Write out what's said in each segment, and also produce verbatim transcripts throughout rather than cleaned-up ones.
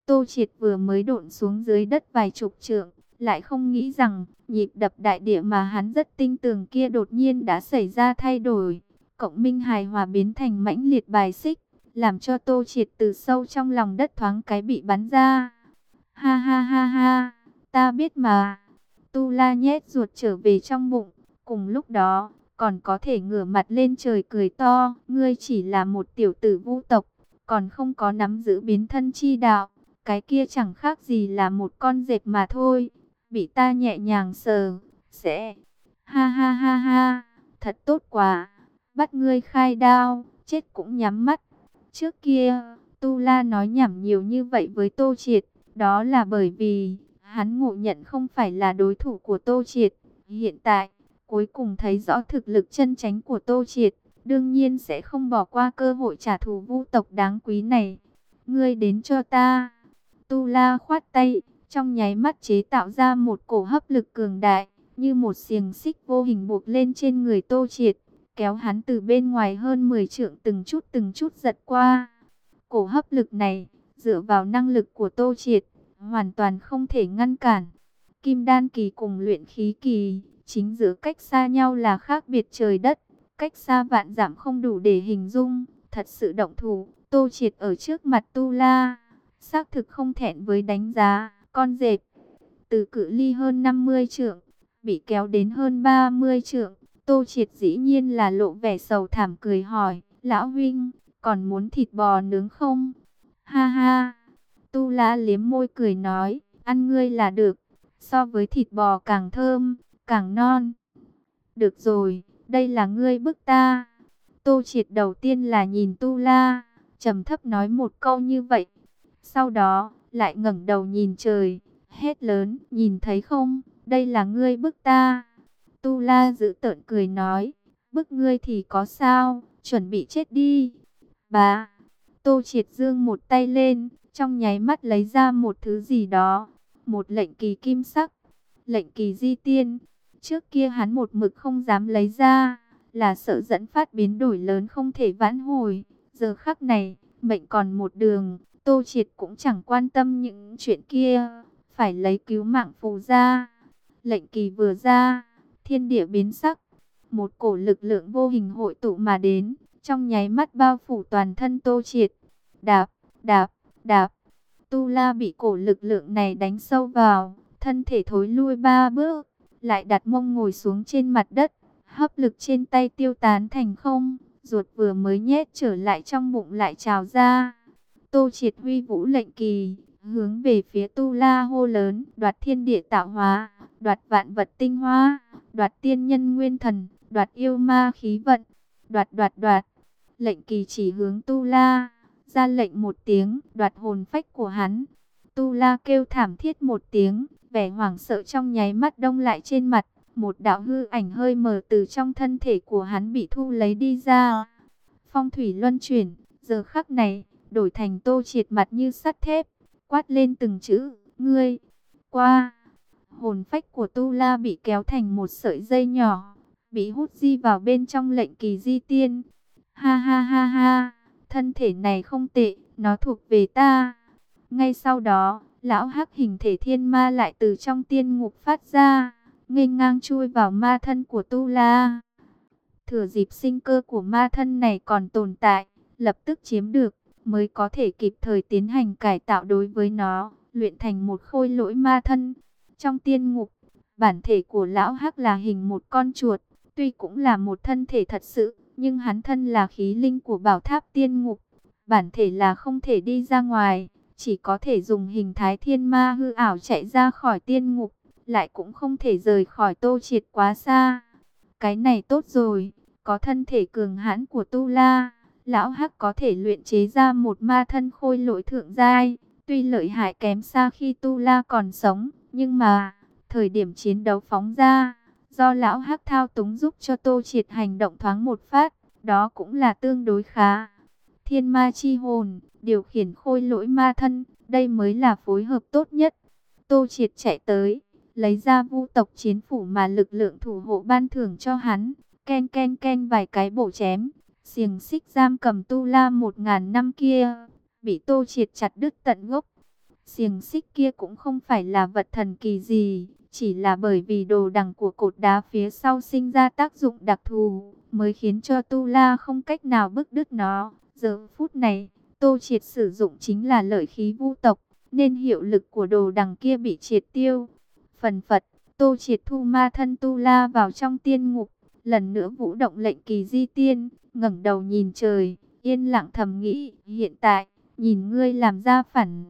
Tô Triệt vừa mới độn xuống dưới đất vài chục trượng, lại không nghĩ rằng nhịp đập đại địa mà hắn rất tinh tường kia đột nhiên đã xảy ra thay đổi. Cộng minh hài hòa biến thành mãnh liệt bài xích, làm cho Tô Triệt từ sâu trong lòng đất thoáng cái bị bắn ra. Ha ha ha ha, ta biết mà. Tu La nhét ruột trở về trong bụng, cùng lúc đó còn có thể ngửa mặt lên trời cười to. Ngươi chỉ là một tiểu tử vu tộc, còn không có nắm giữ biến thân chi đạo. Cái kia chẳng khác gì là một con dẹp mà thôi, bị ta nhẹ nhàng sờ, sẽ... Ha ha ha ha, thật tốt quá, bắt ngươi khai đao, chết cũng nhắm mắt. Trước kia, Tu La nói nhảm nhiều như vậy với Tô Triệt, đó là bởi vì hắn ngộ nhận không phải là đối thủ của Tô Triệt. Hiện tại, cuối cùng thấy rõ thực lực chân chánh của Tô Triệt, đương nhiên sẽ không bỏ qua cơ hội trả thù vu tộc đáng quý này. Ngươi đến cho ta. Tu La khoát tay, trong nháy mắt chế tạo ra một cổ hấp lực cường đại, như một xiềng xích vô hình buộc lên trên người Tô Triệt, kéo hắn từ bên ngoài hơn mười trượng từng chút từng chút giật qua. Cổ hấp lực này, dựa vào năng lực của Tô Triệt, hoàn toàn không thể ngăn cản. Kim đan kỳ cùng luyện khí kỳ, chính giữa cách xa nhau là khác biệt trời đất, cách xa vạn dặm không đủ để hình dung. Thật sự động thủ, Tô Triệt ở trước mặt Tu La, xác thực không thẹn với đánh giá. Con dẹp, từ cự ly hơn năm mươi trượng, bị kéo đến hơn ba mươi trượng, Tô Triệt dĩ nhiên là lộ vẻ sầu thảm cười hỏi, lão huynh, còn muốn thịt bò nướng không? Ha ha, Tu La liếm môi cười nói, ăn ngươi là được, so với thịt bò càng thơm, càng non. Được rồi, đây là ngươi bức ta. Tô Triệt đầu tiên là nhìn Tu La, trầm thấp nói một câu như vậy. Sau đó, lại ngẩng đầu nhìn trời, hét lớn, nhìn thấy không, đây là ngươi bức ta. Tu La giữ tợn cười nói, bức ngươi thì có sao, chuẩn bị chết đi. Bà, Tô Triệt giương một tay lên, trong nháy mắt lấy ra một thứ gì đó, một lệnh kỳ kim sắc, lệnh kỳ di tiên. Trước kia hắn một mực không dám lấy ra, là sợ dẫn phát biến đổi lớn không thể vãn hồi. Giờ khắc này, mệnh còn một đường, Tô Triệt cũng chẳng quan tâm những chuyện kia, phải lấy cứu mạng phù ra. Lệnh kỳ vừa ra, thiên địa biến sắc, một cổ lực lượng vô hình hội tụ mà đến, trong nháy mắt bao phủ toàn thân Tô Triệt. Đạp, đạp, đạp, Tu La bị cổ lực lượng này đánh sâu vào, thân thể thối lui ba bước, lại đặt mông ngồi xuống trên mặt đất, hấp lực trên tay tiêu tán thành không, ruột vừa mới nhét trở lại trong bụng lại trào ra. Tô Triệt huy vũ lệnh kỳ, hướng về phía Tu La hô lớn, đoạt thiên địa tạo hóa, đoạt vạn vật tinh hoa, đoạt tiên nhân nguyên thần, đoạt yêu ma khí vận, đoạt đoạt đoạt. Lệnh kỳ chỉ hướng Tu La, ra lệnh một tiếng, đoạt hồn phách của hắn. Tu La kêu thảm thiết một tiếng, vẻ hoảng sợ trong nháy mắt đông lại trên mặt, một đạo hư ảnh hơi mờ từ trong thân thể của hắn bị thu lấy đi ra. Phong thủy luân chuyển, giờ khắc này, đổi thành Tô Triệt mặt như sắt thép, quát lên từng chữ, ngươi, qua. Hồn phách của Tu La bị kéo thành một sợi dây nhỏ, bị hút di vào bên trong lệnh kỳ di tiên. Ha ha ha ha, thân thể này không tệ, nó thuộc về ta. Ngay sau đó, lão hắc hình thể thiên ma lại từ trong tiên ngục phát ra, nghênh ngang chui vào ma thân của Tu La. Thừa dịp sinh cơ của ma thân này còn tồn tại, lập tức chiếm được, mới có thể kịp thời tiến hành cải tạo đối với nó, luyện thành một khôi lỗi ma thân. Trong tiên ngục, bản thể của lão hắc là hình một con chuột, tuy cũng là một thân thể thật sự, nhưng hắn thân là khí linh của bảo tháp tiên ngục, bản thể là không thể đi ra ngoài, chỉ có thể dùng hình thái thiên ma hư ảo chạy ra khỏi tiên ngục, lại cũng không thể rời khỏi Tô Triệt quá xa. Cái này tốt rồi, có thân thể cường hãn của Tu La, lão hắc có thể luyện chế ra một ma thân khôi lỗi thượng giai, tuy lợi hại kém xa khi Tu La còn sống, nhưng mà thời điểm chiến đấu phóng ra, do lão hắc thao túng giúp cho Tô Triệt hành động thoáng một phát, đó cũng là tương đối khá. Thiên ma chi hồn, điều khiển khôi lỗi ma thân, đây mới là phối hợp tốt nhất. Tô Triệt chạy tới, lấy ra vu tộc chiến phủ mà lực lượng thủ hộ ban thưởng cho hắn, ken ken ken vài cái bổ chém, xiềng xích giam cầm Tu La một ngàn năm kia, bị Tô Triệt chặt đứt tận gốc. Xiềng xích kia cũng không phải là vật thần kỳ gì, chỉ là bởi vì đồ đằng của cột đá phía sau sinh ra tác dụng đặc thù, mới khiến cho Tu La không cách nào bức đứt nó. Giờ phút này, Tô Triệt sử dụng chính là lợi khí vu tộc, nên hiệu lực của đồ đằng kia bị triệt tiêu. Phần phật, Tô Triệt thu ma thân Tu La vào trong tiên ngục, lần nữa vũ động lệnh kỳ di tiên, ngẩng đầu nhìn trời, yên lặng thầm nghĩ, hiện tại, nhìn ngươi làm ra phản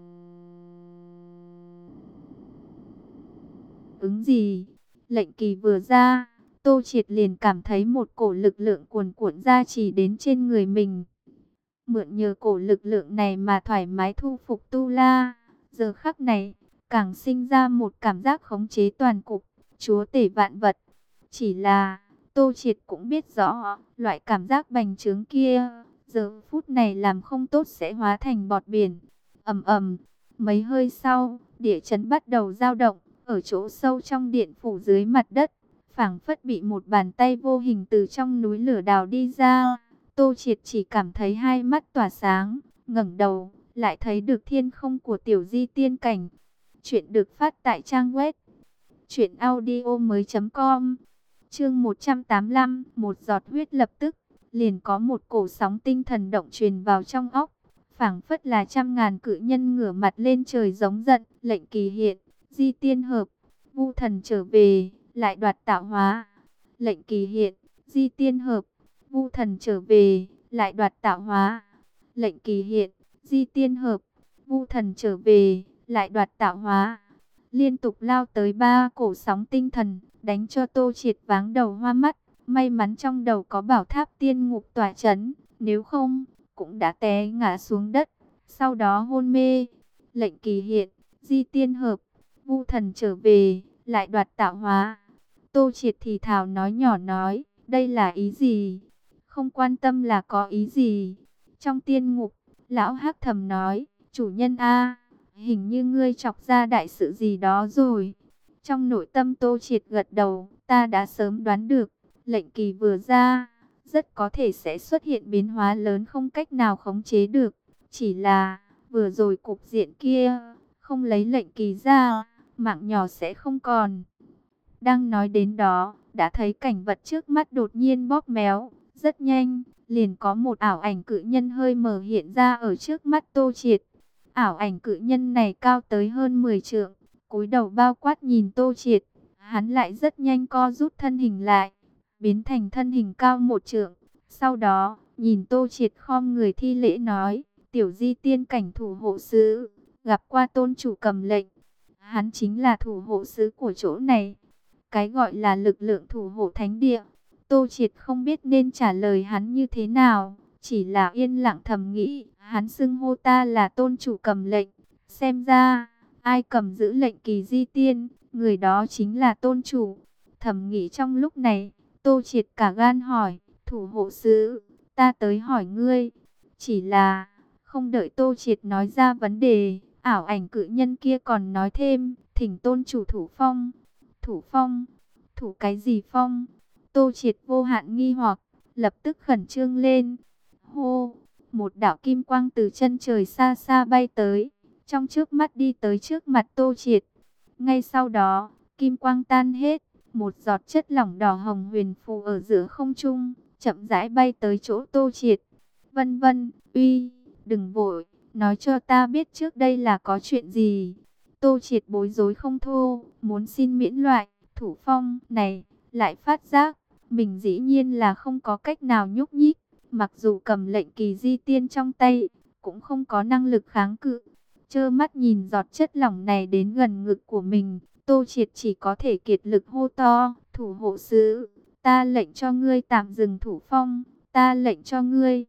ứng gì? Lệnh kỳ vừa ra, Tô Triệt liền cảm thấy một cổ lực lượng cuồn cuộn ra chỉ đến trên người mình. Mượn nhờ cổ lực lượng này mà thoải mái thu phục Tu La. Giờ khắc này, càng sinh ra một cảm giác khống chế toàn cục, chúa tể vạn vật. Chỉ là, Tô Triệt cũng biết rõ, loại cảm giác bành trướng kia, giờ phút này làm không tốt sẽ hóa thành bọt biển. Ầm ầm, mấy hơi sau, địa chấn bắt đầu dao động, ở chỗ sâu trong điện phủ dưới mặt đất, phảng phất bị một bàn tay vô hình từ trong núi lửa đào đi ra. Tô Triệt chỉ cảm thấy hai mắt tỏa sáng, ngẩng đầu, lại thấy được thiên không của tiểu di tiên cảnh. Chuyện được phát tại trang web truyện audio mới chấm com. Chương một trăm tám mươi lăm, một giọt huyết lập tức, liền có một cổ sóng tinh thần động truyền vào trong óc, phảng phất là trăm ngàn cự nhân ngửa mặt lên trời giống giận, lệnh kỳ hiện, di tiên hợp, vu thần trở về, lại đoạt tạo hóa. Lệnh kỳ hiện, di tiên hợp, vu thần trở về, lại đoạt tạo hóa. Lệnh kỳ hiện, di tiên hợp, vu thần trở về, lại đoạt tạo hóa. Liên tục lao tới ba cổ sóng tinh thần, đánh cho Tô Triệt váng đầu hoa mắt. May mắn trong đầu có bảo tháp tiên ngục tỏa chấn, nếu không, cũng đã té ngã xuống đất, sau đó hôn mê. Lệnh kỳ hiện, di tiên hợp, vu thần trở về, lại đoạt tạo hóa. Tô Triệt thì thào nói nhỏ nói, đây là ý gì? Không quan tâm là có ý gì. Trong tiên ngục, lão hắc thầm nói, chủ nhân a, hình như ngươi chọc ra đại sự gì đó rồi. Trong nội tâm Tô Triệt gật đầu, ta đã sớm đoán được, lệnh kỳ vừa ra, rất có thể sẽ xuất hiện biến hóa lớn không cách nào khống chế được. Chỉ là, vừa rồi cục diện kia, không lấy lệnh kỳ ra, mạng nhỏ sẽ không còn. Đang nói đến đó, đã thấy cảnh vật trước mắt đột nhiên bóp méo, rất nhanh, liền có một ảo ảnh cự nhân hơi mờ hiện ra ở trước mắt Tô Triệt. Ảo ảnh cự nhân này cao tới hơn mười trượng, cúi đầu bao quát nhìn Tô Triệt, hắn lại rất nhanh co rút thân hình lại, biến thành thân hình cao một trượng. Sau đó, nhìn Tô Triệt khom người thi lễ nói, tiểu di tiên cảnh thủ hộ sứ, gặp qua tôn chủ cầm lệnh. Hắn chính là thủ hộ sứ của chỗ này. Cái gọi là lực lượng thủ hộ thánh địa, Tô Triệt không biết nên trả lời hắn như thế nào, chỉ là yên lặng thầm nghĩ, hắn xưng hô ta là tôn chủ cầm lệnh, xem ra, ai cầm giữ lệnh kỳ di tiên, người đó chính là tôn chủ. Thầm nghĩ trong lúc này, Tô Triệt cả gan hỏi, thủ hộ sứ, ta tới hỏi ngươi. Chỉ là, không đợi Tô Triệt nói ra vấn đề, ảo ảnh cự nhân kia còn nói thêm, thỉnh tôn chủ thủ phong. Thủ phong? Thủ cái gì phong? Tô Triệt vô hạn nghi hoặc, lập tức khẩn trương lên. Hô! Một đạo kim quang từ chân trời xa xa bay tới, trong trước mắt đi tới trước mặt Tô Triệt. Ngay sau đó, kim quang tan hết, một giọt chất lỏng đỏ hồng huyền phù ở giữa không trung, chậm rãi bay tới chỗ Tô Triệt. Vân vân, uy, đừng vội, nói cho ta biết trước đây là có chuyện gì. Tô Triệt bối rối không thô, muốn xin miễn loại thủ phong này, lại phát giác mình dĩ nhiên là không có cách nào nhúc nhích, mặc dù cầm lệnh kỳ di tiên trong tay, cũng không có năng lực kháng cự. Trơ mắt nhìn giọt chất lỏng này đến gần ngực của mình, Tô Triệt chỉ có thể kiệt lực hô to, thủ hộ sứ, ta lệnh cho ngươi tạm dừng thủ phong, ta lệnh cho ngươi.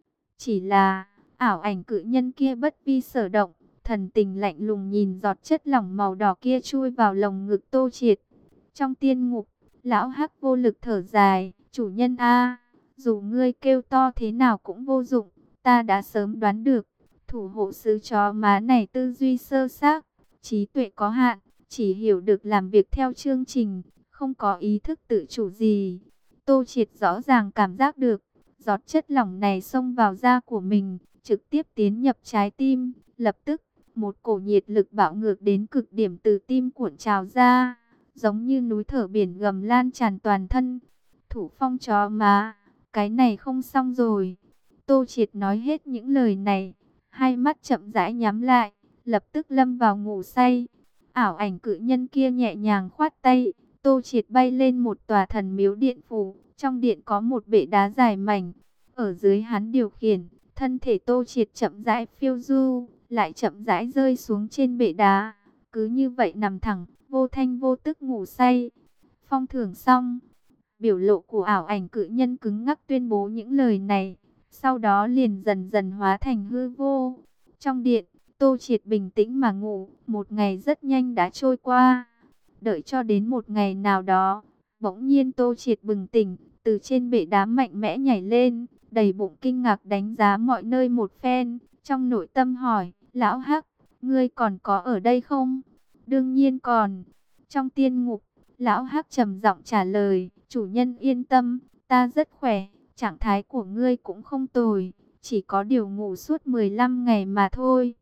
Chỉ là, ảo ảnh cự nhân kia bất vi sở động, thần tình lạnh lùng nhìn giọt chất lỏng màu đỏ kia chui vào lồng ngực Tô Triệt. Trong tiên ngục, lão hắc vô lực thở dài, chủ nhân a, dù ngươi kêu to thế nào cũng vô dụng, ta đã sớm đoán được. Thủ hộ sứ chó má này tư duy sơ xác, trí tuệ có hạn, chỉ hiểu được làm việc theo chương trình, không có ý thức tự chủ gì. Tô Triệt rõ ràng cảm giác được, giọt chất lỏng này xông vào da của mình, trực tiếp tiến nhập trái tim, lập tức, một cổ nhiệt lực bạo ngược đến cực điểm từ tim cuộn trào ra, giống như núi thở biển gầm lan tràn toàn thân. Thủ phong chó má, cái này không xong rồi. Tô Triệt nói hết những lời này, hai mắt chậm rãi nhắm lại, lập tức lâm vào ngủ say. Ảo ảnh cự nhân kia nhẹ nhàng khoát tay, Tô Triệt bay lên một tòa thần miếu điện phủ, trong điện có một bệ đá dài mảnh, ở dưới hắn điều khiển, thân thể Tô Triệt chậm rãi phiêu du, lại chậm rãi rơi xuống trên bệ đá, cứ như vậy nằm thẳng, vô thanh vô tức ngủ say. Phong thưởng xong, biểu lộ của ảo ảnh cự nhân cứng ngắc tuyên bố những lời này, sau đó liền dần dần hóa thành hư vô. Trong điện, Tô Triệt bình tĩnh mà ngủ, một ngày rất nhanh đã trôi qua. Đợi cho đến một ngày nào đó, bỗng nhiên Tô Triệt bừng tỉnh, từ trên bệ đá mạnh mẽ nhảy lên, đầy bụng kinh ngạc đánh giá mọi nơi một phen, trong nội tâm hỏi, lão Hắc, ngươi còn có ở đây không? Đương nhiên còn. Trong tiên ngục, lão Hắc trầm giọng trả lời, chủ nhân yên tâm, ta rất khỏe, trạng thái của ngươi cũng không tồi, chỉ có điều ngủ suốt mười lăm ngày mà thôi.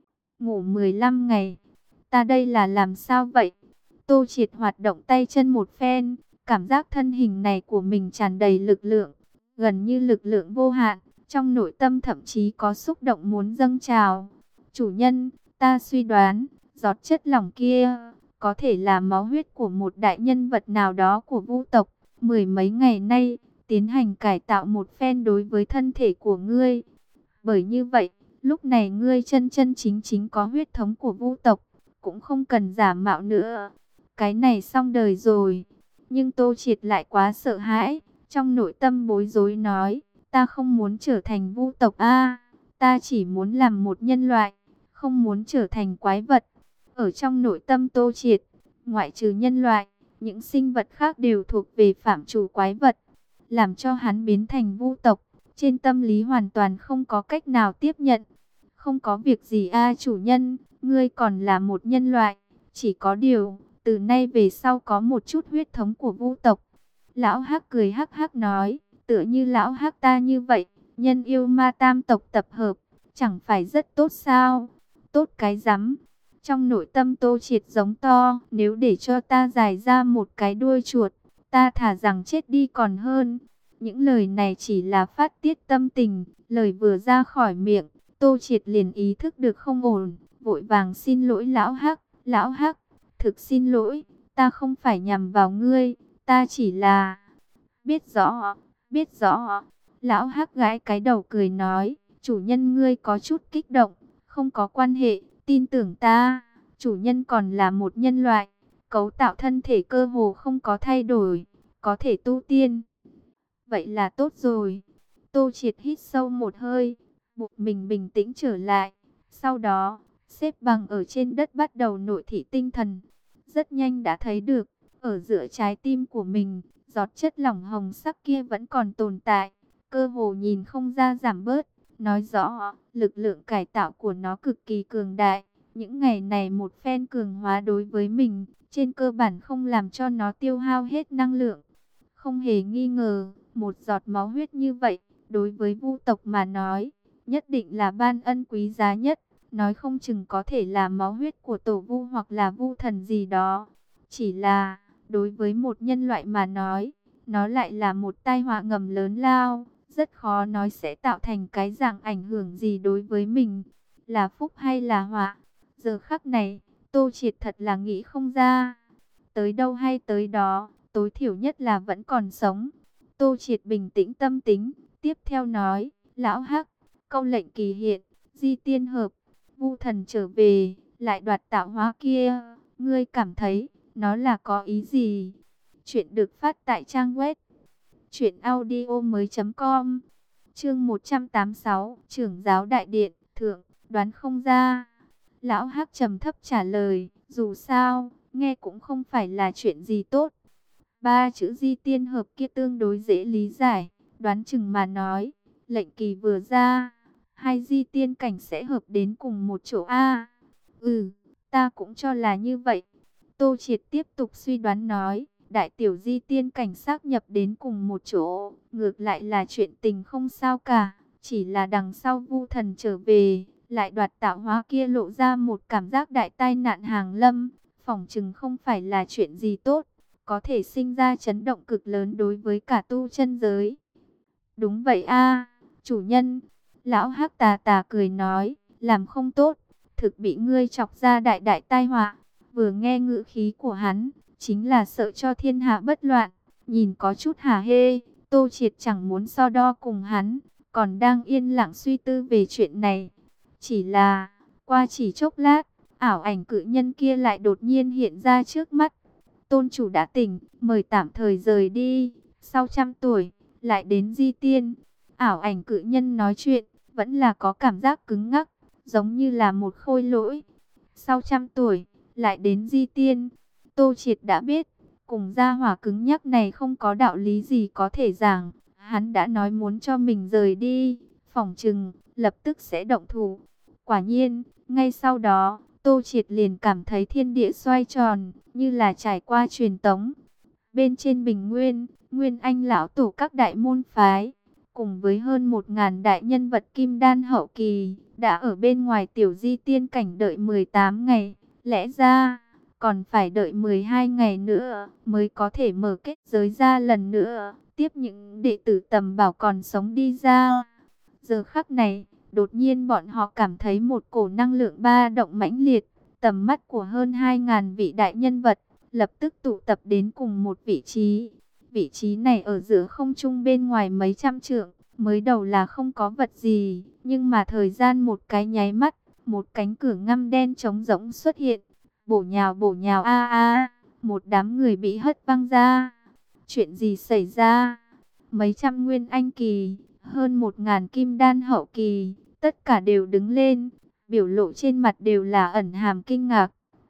Ngủ mười lăm ngày, ta đây là làm sao vậy? Tô Triệt hoạt động tay chân một phen, cảm giác thân hình này của mình tràn đầy lực lượng, gần như lực lượng vô hạn, trong nội tâm thậm chí có xúc động muốn dâng trào. Chủ nhân, ta suy đoán, giọt chất lỏng kia có thể là máu huyết của một đại nhân vật nào đó của Vu tộc, mười mấy ngày nay tiến hành cải tạo một phen đối với thân thể của ngươi. Bởi như vậy, lúc này ngươi chân chân chính chính có huyết thống của Vu tộc, cũng không cần giả mạo nữa. Cái này xong đời rồi. Nhưng Tô Triệt lại quá sợ hãi, trong nội tâm bối rối nói, ta không muốn trở thành Vu tộc a, ta chỉ muốn làm một nhân loại, không muốn trở thành quái vật. Ở trong nội tâm Tô Triệt, ngoại trừ nhân loại, những sinh vật khác đều thuộc về phạm trù quái vật, làm cho hắn biến thành Vu tộc, trên tâm lý hoàn toàn không có cách nào tiếp nhận. Không có việc gì a chủ nhân, ngươi còn là một nhân loại, chỉ có điều, từ nay về sau có một chút huyết thống của Vu tộc. Lão Hắc cười hắc hắc nói, tựa như lão Hắc ta như vậy, nhân yêu ma tam tộc tập hợp, chẳng phải rất tốt sao? Tốt cái rắm. Trong nội tâm Tô Triệt giống to, nếu để cho ta dài ra một cái đuôi chuột, ta thà rằng chết đi còn hơn. Những lời này chỉ là phát tiết tâm tình, lời vừa ra khỏi miệng, Tô Triệt liền ý thức được không ổn, vội vàng xin lỗi lão Hắc, lão Hắc, thực xin lỗi, ta không phải nhằm vào ngươi, ta chỉ là... Biết rõ, biết rõ. Lão Hắc gãi cái đầu cười nói, chủ nhân ngươi có chút kích động, không có quan hệ, tin tưởng ta, chủ nhân còn là một nhân loại, cấu tạo thân thể cơ hồ không có thay đổi, có thể tu tiên. Vậy là tốt rồi. Tô Triệt hít sâu một hơi, buộc mình bình tĩnh trở lại, sau đó, xếp bằng ở trên đất bắt đầu nội thị tinh thần. Rất nhanh đã thấy được, ở giữa trái tim của mình, giọt chất lỏng hồng sắc kia vẫn còn tồn tại, cơ hồ nhìn không ra giảm bớt, nói rõ, lực lượng cải tạo của nó cực kỳ cường đại. Những ngày này một phen cường hóa đối với mình, trên cơ bản không làm cho nó tiêu hao hết năng lượng. Không hề nghi ngờ, một giọt máu huyết như vậy, đối với Vu tộc mà nói, nhất định là ban ân quý giá nhất. Nói không chừng có thể là máu huyết của tổ Vu hoặc là Vu thần gì đó. Chỉ là, đối với một nhân loại mà nói, nó lại là một tai họa ngầm lớn lao, rất khó nói sẽ tạo thành cái dạng ảnh hưởng gì đối với mình, là phúc hay là họa. Giờ khắc này, Tô Triệt thật là nghĩ không ra. Tới đâu hay tới đó, tối thiểu nhất là vẫn còn sống. Tô Triệt bình tĩnh tâm tính, tiếp theo nói, lão Hắc, câu lệnh kỳ hiện, di tiên hợp, Vu thần trở về, lại đoạt tạo hóa kia, ngươi cảm thấy nó là có ý gì? Chuyện được phát tại trang web truyện audio mới chấm com. Chương một trăm tám mươi sáu, Trưởng giáo đại điện, thượng, đoán không ra. Lão Hắc trầm thấp trả lời, dù sao, nghe cũng không phải là chuyện gì tốt. Ba chữ di tiên hợp kia tương đối dễ lý giải, đoán chừng mà nói, lệnh kỳ vừa ra, hai di tiên cảnh sẽ hợp đến cùng một chỗ a. Ừ, ta cũng cho là như vậy. Tô Triệt tiếp tục suy đoán nói, đại tiểu di tiên cảnh xác nhập đến cùng một chỗ, ngược lại là chuyện tình không sao cả, chỉ là đằng sau Vu thần trở về, lại đoạt tạo hóa kia lộ ra một cảm giác đại tai nạn hàng lâm, phỏng chừng không phải là chuyện gì tốt, có thể sinh ra chấn động cực lớn đối với cả tu chân giới. Đúng vậy a, chủ nhân. Lão Hắc tà tà cười nói, làm không tốt, thực bị ngươi chọc ra đại đại tai họa. Vừa nghe ngữ khí của hắn, chính là sợ cho thiên hạ bất loạn, nhìn có chút hả hê. Tô Triệt chẳng muốn so đo cùng hắn, còn đang yên lặng suy tư về chuyện này. Chỉ là, qua chỉ chốc lát, ảo ảnh cự nhân kia lại đột nhiên hiện ra trước mắt. Tôn chủ đã tỉnh, mời tạm thời rời đi, sau trăm tuổi, lại đến Di Tiên. Ảo ảnh cự nhân nói chuyện, vẫn là có cảm giác cứng ngắc, giống như là một khôi lỗi. Sau trăm tuổi, lại đến Di Tiên. Tô Triệt đã biết, cùng gia hỏa cứng nhắc này không có đạo lý gì có thể giảng. Hắn đã nói muốn cho mình rời đi, phỏng chừng, lập tức sẽ động thủ. Quả nhiên, ngay sau đó, Tô Triệt liền cảm thấy thiên địa xoay tròn, như là trải qua truyền tống. Bên trên bình nguyên, Nguyên Anh lão tổ các đại môn phái, cùng với hơn một ngàn đại nhân vật kim đan hậu kỳ, đã ở bên ngoài tiểu Di Tiên cảnh đợi mười tám ngày. Lẽ ra, còn phải đợi mười hai ngày nữa, mới có thể mở kết giới ra lần nữa, tiếp những đệ tử tầm bảo còn sống đi ra. Giờ khắc này, đột nhiên bọn họ cảm thấy một cổ năng lượng ba động mãnh liệt, tầm mắt của hơn hai ngàn vị đại nhân vật, lập tức tụ tập đến cùng một vị trí. Vị trí này ở giữa không trung bên ngoài mấy trăm trượng, mới đầu là không có vật gì, nhưng mà thời gian một cái nháy mắt, một cánh cửa ngăm đen trống rỗng xuất hiện, bổ nhào bổ nhào a a, một đám người bị hất văng ra. Chuyện gì xảy ra? Mấy trăm nguyên anh kỳ, hơn một ngàn kim đan hậu kỳ, tất cả đều đứng lên, biểu lộ trên mặt đều là ẩn hàm kinh ngạc.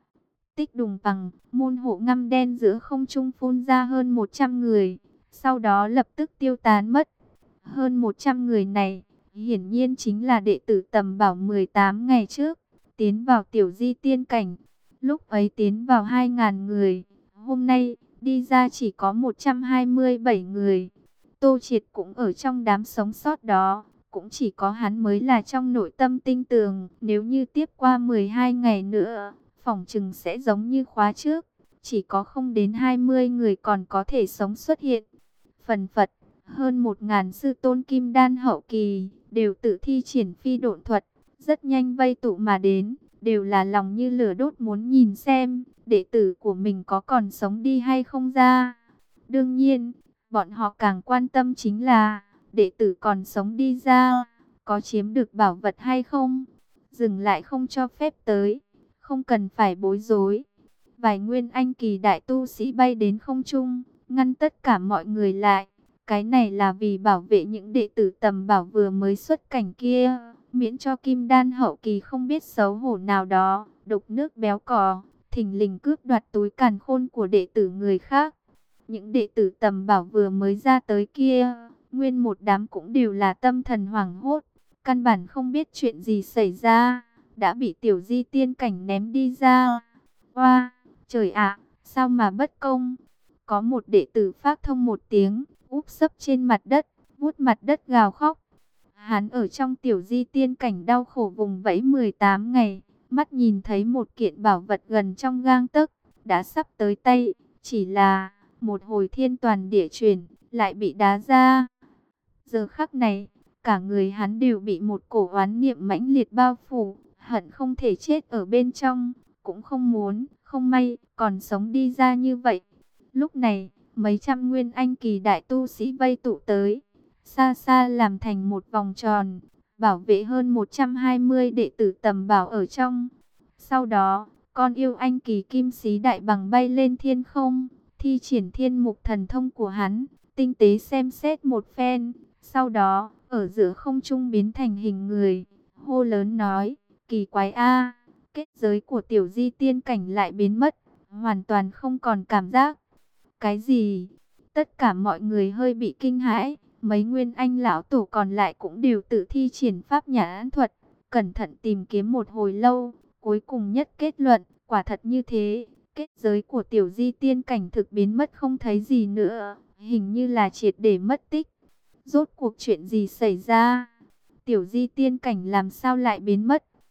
Tích đùng bằng, môn hộ ngăm đen giữa không trung phun ra hơn một trăm người, sau đó lập tức tiêu tán mất. Hơn một trăm người này, hiển nhiên chính là đệ tử tầm bảo mười tám ngày trước, tiến vào tiểu Di Tiên cảnh. Lúc ấy tiến vào hai ngàn người, hôm nay đi ra chỉ có một trăm hai mươi bảy người. Tô Triệt cũng ở trong đám sống sót đó, cũng chỉ có hắn mới là trong nội tâm tinh tường. Nếu như tiếp qua mười hai ngày nữa, phỏng chừng sẽ giống như khóa trước, chỉ có không đến hai mươi người còn có thể sống xuất hiện. Phần phật, hơn một ngàn sư tôn kim đan hậu kỳ, đều tự thi triển phi độn thuật, rất nhanh vây tụ mà đến, đều là lòng như lửa đốt muốn nhìn xem, đệ tử của mình có còn sống đi hay không ra. Đương nhiên, bọn họ càng quan tâm chính là, đệ tử còn sống đi ra, có chiếm được bảo vật hay không. Dừng lại không cho phép tới, không cần phải bối rối. Vài nguyên anh kỳ đại tu sĩ bay đến không trung, ngăn tất cả mọi người lại. Cái này là vì bảo vệ những đệ tử tầm bảo vừa mới xuất cảnh kia, miễn cho kim đan hậu kỳ không biết xấu hổ nào đó, đục nước béo cò, thình lình cướp đoạt túi càn khôn của đệ tử người khác. Những đệ tử tầm bảo vừa mới ra tới kia, nguyên một đám cũng đều là tâm thần hoảng hốt, căn bản không biết chuyện gì xảy ra, đã bị tiểu Di Tiên cảnh ném đi ra. Oa, trời ạ, sao mà bất công? Có một đệ tử phát thông một tiếng, úp sấp trên mặt đất, vuốt mặt đất gào khóc. Hắn ở trong tiểu Di Tiên cảnh đau khổ vùng vẫy mười tám ngày, mắt nhìn thấy một kiện bảo vật gần trong gang tấc, đã sắp tới tay, chỉ là một hồi thiên toàn địa chuyển, lại bị đá ra. Giờ khắc này, cả người hắn đều bị một cổ oán niệm mãnh liệt bao phủ, hận không thể chết ở bên trong, cũng không muốn, không may, còn sống đi ra như vậy. Lúc này, mấy trăm nguyên anh kỳ đại tu sĩ vây tụ tới, xa xa làm thành một vòng tròn, bảo vệ hơn một trăm hai mươi đệ tử tầm bảo ở trong. Sau đó, con yêu anh kỳ kim sĩ đại bằng bay lên thiên không, thi triển thiên mục thần thông của hắn, tinh tế xem xét một phen, sau đó, ở giữa không trung biến thành hình người, hô lớn nói, kỳ quái a, kết giới của tiểu Di Tiên cảnh lại biến mất, hoàn toàn không còn cảm giác. Cái gì? Tất cả mọi người hơi bị kinh hãi, mấy nguyên anh lão tổ còn lại cũng đều tự thi triển pháp nhãn thuật, cẩn thận tìm kiếm một hồi lâu, cuối cùng nhất kết luận, quả thật như thế, kết giới của tiểu Di Tiên cảnh thực biến mất không thấy gì nữa, hình như là triệt để mất tích. Rốt cuộc chuyện gì xảy ra? Tiểu Di Tiên cảnh làm sao lại biến mất?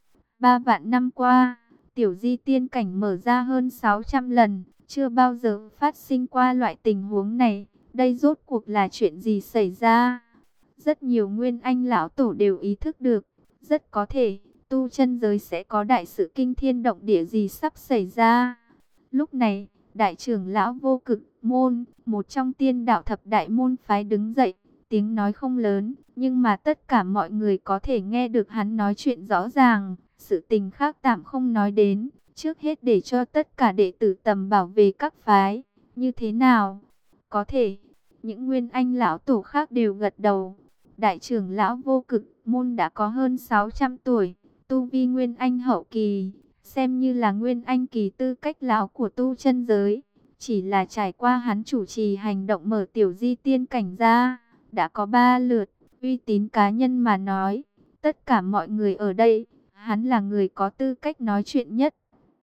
Ba vạn năm qua, tiểu di tiên cảnh mở ra hơn sáu trăm lần, chưa bao giờ phát sinh qua loại tình huống này. Đây rốt cuộc là chuyện gì xảy ra? Rất nhiều nguyên anh lão tổ đều ý thức được, rất có thể tu chân giới sẽ có đại sự kinh thiên động địa gì sắp xảy ra. Lúc này, đại trưởng lão Vô Cực Môn, một trong tiên đạo thập đại môn phái đứng dậy, tiếng nói không lớn, nhưng mà tất cả mọi người có thể nghe được hắn nói chuyện rõ ràng. Sự tình khác tạm không nói đến, trước hết để cho tất cả đệ tử tầm bảo về các phái. Như thế nào? Có thể. Những nguyên anh lão tổ khác đều gật đầu. Đại trưởng lão Vô Cực Môn đã có hơn sáu trăm tuổi, tu vi nguyên anh hậu kỳ, xem như là nguyên anh kỳ tư cách lão của tu chân giới. Chỉ là trải qua hắn chủ trì hành động mở tiểu di tiên cảnh ra, đã có ba lượt. Uy tín cá nhân mà nói, tất cả mọi người ở đây, hắn là người có tư cách nói chuyện nhất.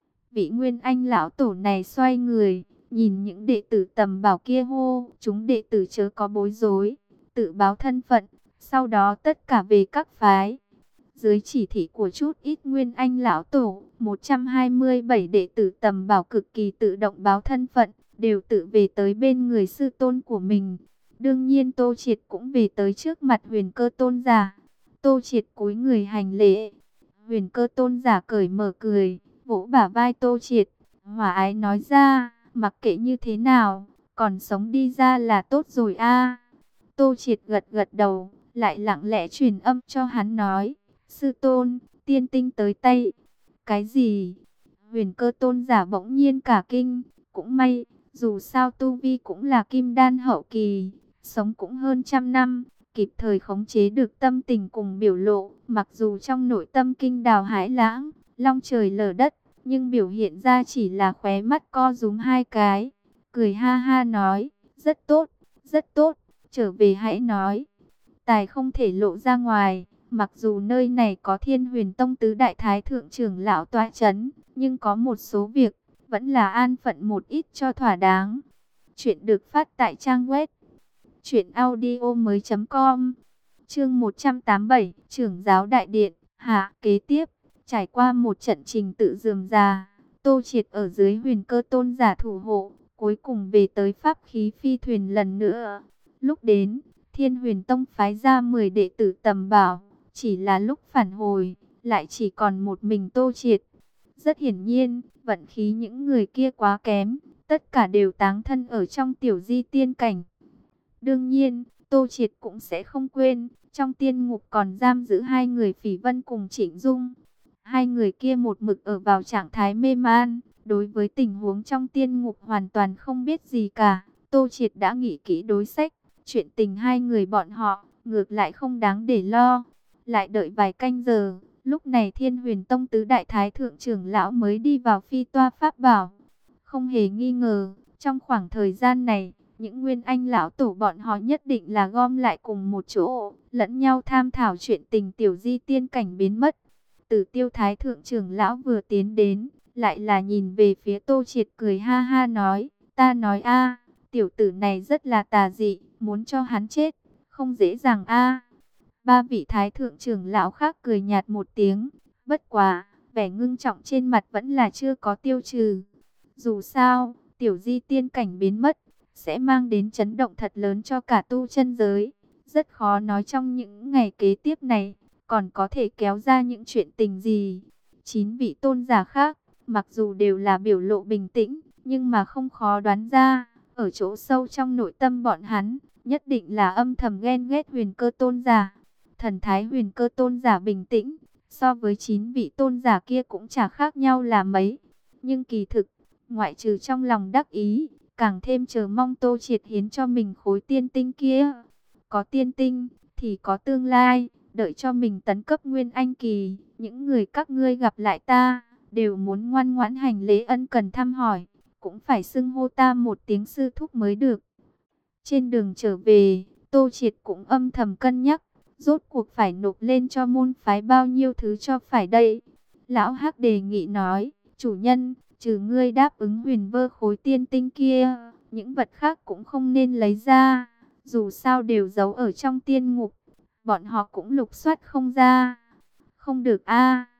Vị nguyên anh lão tổ này xoay người, nhìn những đệ tử tầm bảo kia hô, chúng đệ tử chớ có bối rối, tự báo thân phận, sau đó tất cả về các phái. Dưới chỉ thị của chút ít nguyên anh lão tổ, một trăm hai mươi bảy đệ tử tầm bảo cực kỳ tự động báo thân phận, đều tự về tới bên người sư tôn của mình. Đương nhiên Tô Triệt cũng về tới trước mặt Huyền Cơ Tôn giả. Tô Triệt cúi người hành lễ. Huyền Cơ Tôn giả cởi mở cười, vỗ bả vai Tô Triệt, hòa ái nói ra, mặc kệ như thế nào, còn sống đi ra là tốt rồi a. Tô Triệt gật gật đầu, lại lặng lẽ truyền âm cho hắn nói, sư tôn, tiên tinh tới tay. Cái gì? Huyền Cơ Tôn giả bỗng nhiên cả kinh, cũng may, dù sao tu vi cũng là kim đan hậu kỳ, sống cũng hơn trăm năm, kịp thời khống chế được tâm tình cùng biểu lộ, mặc dù trong nội tâm kinh đào hãi lãng, long trời lở đất, nhưng biểu hiện ra chỉ là khóe mắt co rúm hai cái, cười ha ha nói, rất tốt, rất tốt, trở về hãy nói. Tài không thể lộ ra ngoài, mặc dù nơi này có Thiên Huyền Tông tứ đại thái thượng trưởng lão tọa chấn, nhưng có một số việc, vẫn là an phận một ít cho thỏa đáng. Chuyện được phát tại trang web truyện audio mới chấm com. Chương một trăm tám mươi bảy, Trưởng giáo đại điện. Hạ, kế tiếp, trải qua một trận trình tự rườm rà, Tô Triệt ở dưới Huyền Cơ Tôn giả thủ hộ, cuối cùng về tới pháp khí phi thuyền lần nữa. Lúc đến, Thiên Huyền Tông phái ra mười đệ tử tầm bảo, chỉ là lúc phản hồi, lại chỉ còn một mình Tô Triệt. Rất hiển nhiên, vận khí những người kia quá kém, tất cả đều táng thân ở trong tiểu di tiên cảnh. Đương nhiên, Tô Triệt cũng sẽ không quên, trong tiên ngục còn giam giữ hai người Phỉ Vân cùng Trịnh Dung. Hai người kia một mực ở vào trạng thái mê man, đối với tình huống trong tiên ngục hoàn toàn không biết gì cả. Tô Triệt đã nghĩ kỹ đối sách, chuyện tình hai người bọn họ, ngược lại không đáng để lo. Lại đợi vài canh giờ, lúc này Thiên Huyền Tông tứ đại thái thượng trưởng lão mới đi vào phi toa pháp bảo. Không hề nghi ngờ, trong khoảng thời gian này, những nguyên anh lão tổ bọn họ nhất định là gom lại cùng một chỗ, lẫn nhau tham thảo chuyện tình tiểu di tiên cảnh biến mất. Tử Tiêu thái thượng trưởng lão vừa tiến đến, lại là nhìn về phía Tô Triệt cười ha ha nói, ta nói a, tiểu tử này rất là tà dị, muốn cho hắn chết, không dễ dàng a. Ba vị thái thượng trưởng lão khác cười nhạt một tiếng, bất quá, vẻ ngưng trọng trên mặt vẫn là chưa có tiêu trừ. Dù sao, tiểu di tiên cảnh biến mất, sẽ mang đến chấn động thật lớn cho cả tu chân giới. Rất khó nói trong những ngày kế tiếp này, còn có thể kéo ra những chuyện tình gì. Chín vị tôn giả khác, mặc dù đều là biểu lộ bình tĩnh, nhưng mà không khó đoán ra, ở chỗ sâu trong nội tâm bọn hắn, nhất định là âm thầm ghen ghét Huyền Cơ Tôn giả. Thần thái Huyền Cơ Tôn giả bình tĩnh, so với chín vị tôn giả kia cũng chả khác nhau là mấy. Nhưng kỳ thực, ngoại trừ trong lòng đắc ý, càng thêm chờ mong Tô Triệt hiến cho mình khối tiên tinh kia. Có tiên tinh, thì có tương lai, đợi cho mình tấn cấp nguyên anh kỳ. Những người các ngươi gặp lại ta, đều muốn ngoan ngoãn hành lễ ân cần thăm hỏi, cũng phải xưng hô ta một tiếng sư thúc mới được. Trên đường trở về, Tô Triệt cũng âm thầm cân nhắc, rốt cuộc phải nộp lên cho môn phái bao nhiêu thứ cho phải đây. Lão Hắc đề nghị nói, chủ nhân, trừ ngươi đáp ứng huyền vơ khối tiên tinh kia, những vật khác cũng không nên lấy ra, dù sao đều giấu ở trong tiên ngục, bọn họ cũng lục soát không ra. Không được a.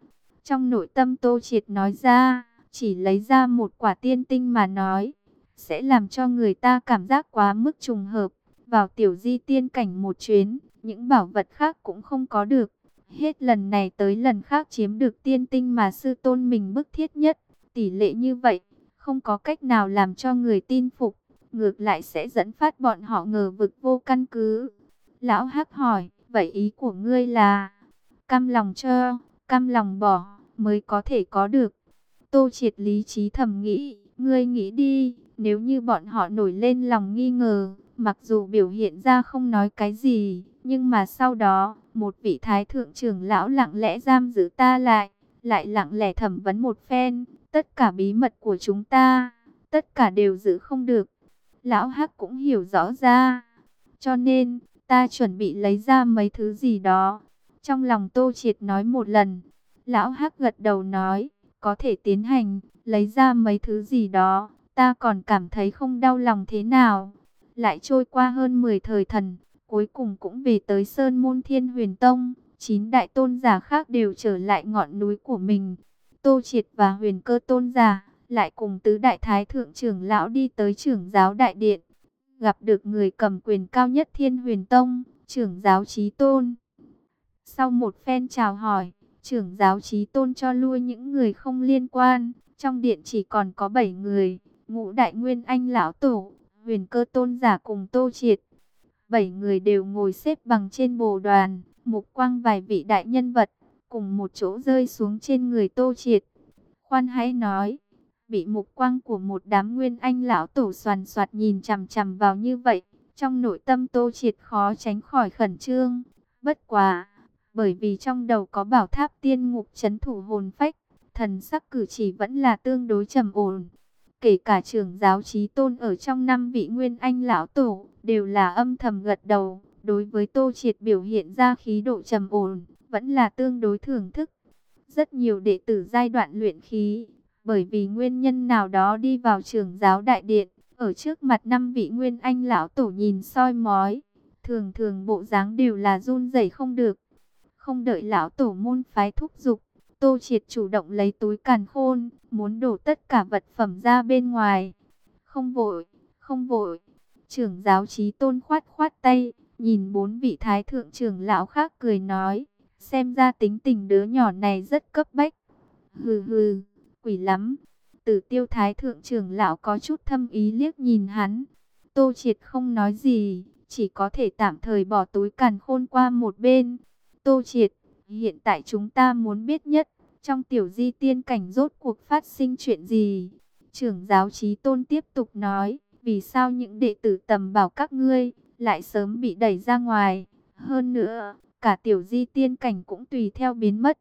Trong nội tâm Tô Triệt nói ra, chỉ lấy ra một quả tiên tinh mà nói, sẽ làm cho người ta cảm giác quá mức trùng hợp. Vào tiểu di tiên cảnh một chuyến, những bảo vật khác cũng không có được. Hết lần này tới lần khác chiếm được tiên tinh mà sư tôn mình bức thiết nhất. Tỷ lệ như vậy, không có cách nào làm cho người tin phục. Ngược lại sẽ dẫn phát bọn họ ngờ vực vô căn cứ. Lão Hắc hỏi, vậy ý của ngươi là cam lòng cho, cam lòng bỏ mới có thể có được. Tô Triệt lý trí thầm nghĩ, ngươi nghĩ đi, nếu như bọn họ nổi lên lòng nghi ngờ, mặc dù biểu hiện ra không nói cái gì, nhưng mà sau đó, một vị thái thượng trưởng lão lặng lẽ giam giữ ta lại, lại lặng lẽ thẩm vấn một phen, tất cả bí mật của chúng ta, tất cả đều giữ không được. Lão Hắc cũng hiểu rõ ra, cho nên, ta chuẩn bị lấy ra mấy thứ gì đó. Trong lòng Tô Triệt nói một lần, Lão Hắc gật đầu nói, có thể tiến hành, lấy ra mấy thứ gì đó, ta còn cảm thấy không đau lòng thế nào. Lại trôi qua hơn mười thời thần, cuối cùng cũng về tới Sơn Môn Thiên Huyền Tông, chín đại tôn giả khác đều trở lại ngọn núi của mình. Tô Triệt và Huyền Cơ tôn giả lại cùng tứ đại thái thượng trưởng lão đi tới trưởng giáo đại điện, gặp được người cầm quyền cao nhất Thiên Huyền Tông, trưởng giáo Chí Tôn. Sau một phen chào hỏi, trưởng giáo Chí Tôn cho lui những người không liên quan, trong điện chỉ còn có bảy người, Ngũ Đại Nguyên Anh lão tổ, Huyền Cơ tôn giả cùng Tô Triệt. Bảy người đều ngồi xếp bằng trên bồ đoàn, mục quang vài vị đại nhân vật, cùng một chỗ rơi xuống trên người Tô Triệt. Khoan hãy nói, bị mục quang của một đám Nguyên Anh lão tổ xoàn xoạt nhìn chằm chằm vào như vậy, trong nội tâm Tô Triệt khó tránh khỏi khẩn trương. Bất quá, bởi vì trong đầu có bảo tháp tiên ngục trấn thủ hồn phách, thần sắc cử chỉ vẫn là tương đối trầm ổn. Kể cả trưởng giáo Chí Tôn ở trong năm vị Nguyên Anh lão tổ, đều là âm thầm gật đầu. Đối với Tô Triệt biểu hiện ra khí độ trầm ổn, vẫn là tương đối thưởng thức. Rất nhiều đệ tử giai đoạn luyện khí, bởi vì nguyên nhân nào đó đi vào trưởng giáo đại điện, ở trước mặt năm vị Nguyên Anh lão tổ nhìn soi mói, thường thường bộ dáng đều là run rẩy không được. Không đợi lão tổ môn phái thúc giục, Tô Triệt chủ động lấy túi càn khôn, muốn đổ tất cả vật phẩm ra bên ngoài. Không vội, không vội. Trưởng giáo Chí Tôn khoát khoát tay, nhìn bốn vị thái thượng trưởng lão khác cười nói, xem ra tính tình đứa nhỏ này rất cấp bách. Hừ hừ, quỷ lắm. Tử Tiêu thái thượng trưởng lão có chút thâm ý liếc nhìn hắn. Tô Triệt không nói gì, chỉ có thể tạm thời bỏ túi càn khôn qua một bên. Tô Triệt, hiện tại chúng ta muốn biết nhất, trong tiểu di tiên cảnh rốt cuộc phát sinh chuyện gì? Trưởng giáo Chí Tôn tiếp tục nói, vì sao những đệ tử tầm bảo các ngươi lại sớm bị đẩy ra ngoài? Hơn nữa, cả tiểu di tiên cảnh cũng tùy theo biến mất.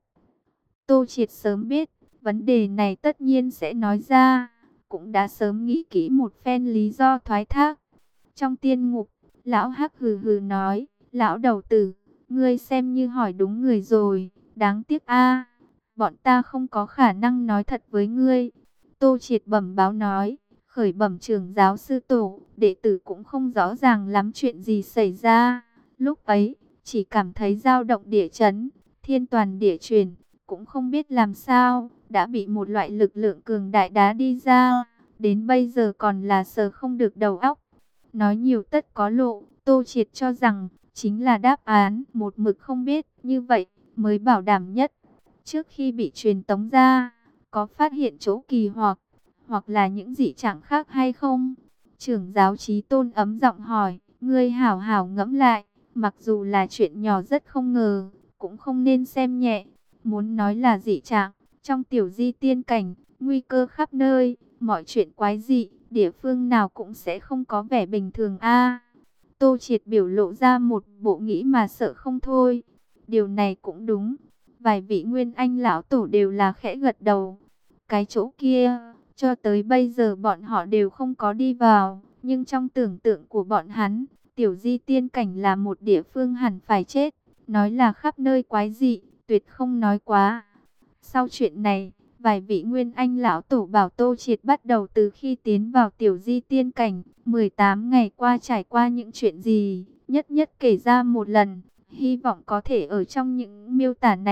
Tô Triệt sớm biết, vấn đề này tất nhiên sẽ nói ra, cũng đã sớm nghĩ kỹ một phen lý do thoái thác. Trong tiên ngục, lão Hắc hừ hừ nói, lão đầu tử, ngươi xem như hỏi đúng người rồi, đáng tiếc a, bọn ta không có khả năng nói thật với ngươi. Tô Triệt bẩm báo nói, khởi bẩm trưởng giáo sư tổ, đệ tử cũng không rõ ràng lắm chuyện gì xảy ra. Lúc ấy, chỉ cảm thấy dao động địa chấn, thiên toàn địa chuyển, cũng không biết làm sao, đã bị một loại lực lượng cường đại đá đi ra, đến bây giờ còn là sờ không được đầu óc. Nói nhiều tất có lộ, Tô Triệt cho rằng, chính là đáp án, một mực không biết, như vậy, mới bảo đảm nhất. Trước khi bị truyền tống ra, có phát hiện chỗ kỳ hoặc, hoặc là những dị trạng khác hay không? Trưởng giáo Chí Tôn ấm giọng hỏi, ngươi hảo hảo ngẫm lại, mặc dù là chuyện nhỏ rất không ngờ, cũng không nên xem nhẹ. Muốn nói là dị trạng, trong tiểu di tiên cảnh, nguy cơ khắp nơi, mọi chuyện quái dị, địa phương nào cũng sẽ không có vẻ bình thường a. Tô Triệt biểu lộ ra một bộ nghĩ mà sợ không thôi. Điều này cũng đúng. Vài vị Nguyên Anh lão tổ đều là khẽ gật đầu. Cái chỗ kia, cho tới bây giờ bọn họ đều không có đi vào. Nhưng trong tưởng tượng của bọn hắn, tiểu di tiên cảnh là một địa phương hẳn phải chết. Nói là khắp nơi quái dị, tuyệt không nói quá. Sau chuyện này, vài vị Nguyên Anh lão tổ bảo Tô Triệt bắt đầu từ khi tiến vào tiểu di tiên cảnh, mười tám ngày qua trải qua những chuyện gì, nhất nhất kể ra một lần, hy vọng có thể ở trong những miêu tả này,